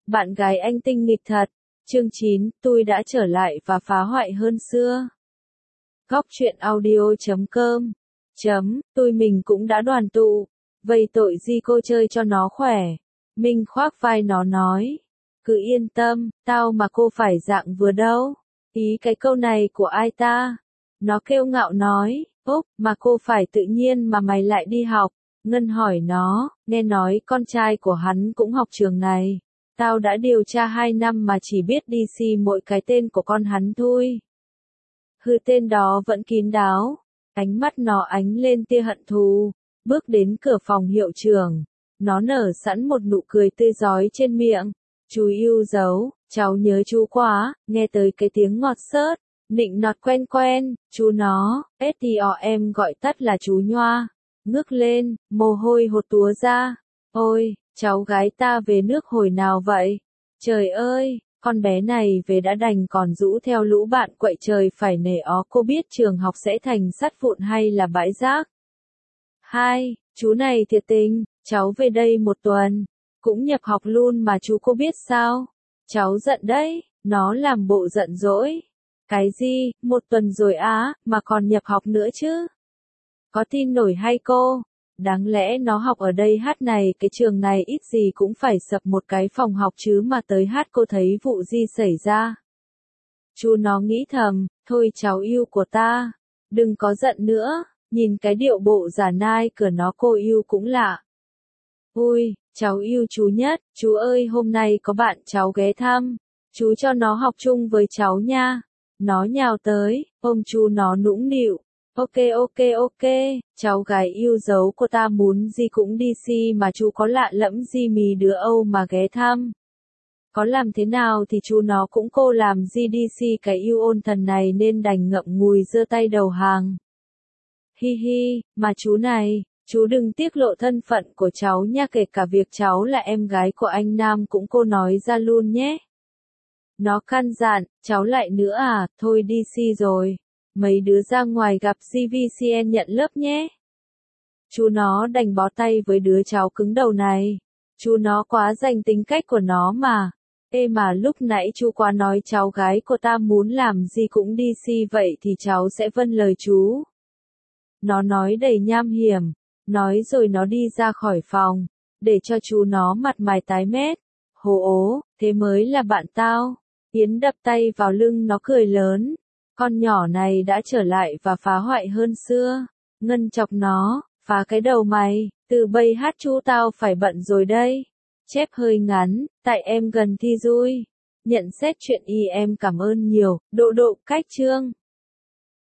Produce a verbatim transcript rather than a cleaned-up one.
Bạn gái anh tinh nghịch thật. Chương chín, tôi đã trở lại và phá hoại hơn xưa. Góc truyện audio chấm com chấm, tôi mình cũng đã đoàn tụ. Vậy tội gì cô chơi cho nó khỏe. Minh khoác vai nó nói. Cứ yên tâm, tao mà cô phải dạng vừa đâu. Ý cái câu này của ai ta? Nó kiêu ngạo nói, Úc, mà cô phải tự nhiên mà mày lại đi học. Ngân hỏi nó, nghe nói con trai của hắn cũng học trường này. Tao đã điều tra hai năm mà chỉ biết đi xi mỗi cái tên của con hắn thôi. Hư tên đó vẫn kín đáo. Ánh mắt nó ánh lên tia hận thù. Bước đến cửa phòng hiệu trưởng. Nó nở sẵn một nụ cười tươi rói trên miệng. Chú yêu dấu, cháu nhớ chú quá, nghe tới cái tiếng ngọt xớt, nịnh nọt quen quen, chú nó, ét tê o em gọi tắt là chú Nhoa. Ngước lên, mồ hôi hột túa ra. Ôi, cháu gái ta về nước hồi nào vậy? Trời ơi, con bé này về đã đành còn rũ theo lũ bạn quậy trời phải nể ó, cô biết trường học sẽ thành sắt vụn hay là bãi rác. Hai, chú này thiệt tình, cháu về đây một tuần. Cũng nhập học luôn mà chú cô biết sao? Cháu giận đấy, nó làm bộ giận dỗi. Cái gì, một tuần rồi á, mà còn nhập học nữa chứ? Có tin nổi hay cô? Đáng lẽ nó học ở đây hát này, cái trường này ít gì cũng phải sập một cái phòng học chứ mà tới hát cô thấy vụ gì xảy ra. Chú nó nghĩ thầm, thôi cháu yêu của ta, đừng có giận nữa, nhìn cái điệu bộ giả nai của nó cô yêu cũng lạ. Ui, cháu yêu chú nhất, chú ơi hôm nay có bạn cháu ghé thăm, chú cho nó học chung với cháu nha. Nó nhào tới, ôm chú nó nũng nịu. Ok ok ok, cháu gái yêu dấu của ta muốn gì cũng đi xi mà chú có lạ lẫm gì mì đứa Âu mà ghé thăm. Có làm thế nào thì chú nó cũng cô làm gì đi xi cái yêu ôn thần này nên đành ngậm ngùi giơ tay đầu hàng. Hi hi, mà chú này, chú đừng tiết lộ thân phận của cháu nha, kể cả việc cháu là em gái của anh Nam cũng cô nói ra luôn nhé. Nó căn dặn, cháu lại nữa à, thôi đi xi rồi. Mấy đứa ra ngoài gặp giê vê xê en nhận lớp nhé. Chú nó đành bó tay với đứa cháu cứng đầu này. Chú nó quá dành tính cách của nó mà. Ê mà lúc nãy chú quá nói cháu gái của ta muốn làm gì cũng đi xi vậy thì cháu sẽ vâng lời chú. Nó nói đầy nham hiểm. Nói rồi nó đi ra khỏi phòng. Để cho chú nó mặt mày tái mét. Hồ ố, thế mới là bạn tao. Yến đập tay vào lưng nó cười lớn. Con nhỏ này đã trở lại và phá hoại hơn xưa. Ngân chọc nó, phá cái đầu mày, từ bây hát chú tao phải bận rồi đây. Chép hơi ngắn, tại em gần thi rồi. Nhận xét chuyện y em cảm ơn nhiều, độ độ cách chương.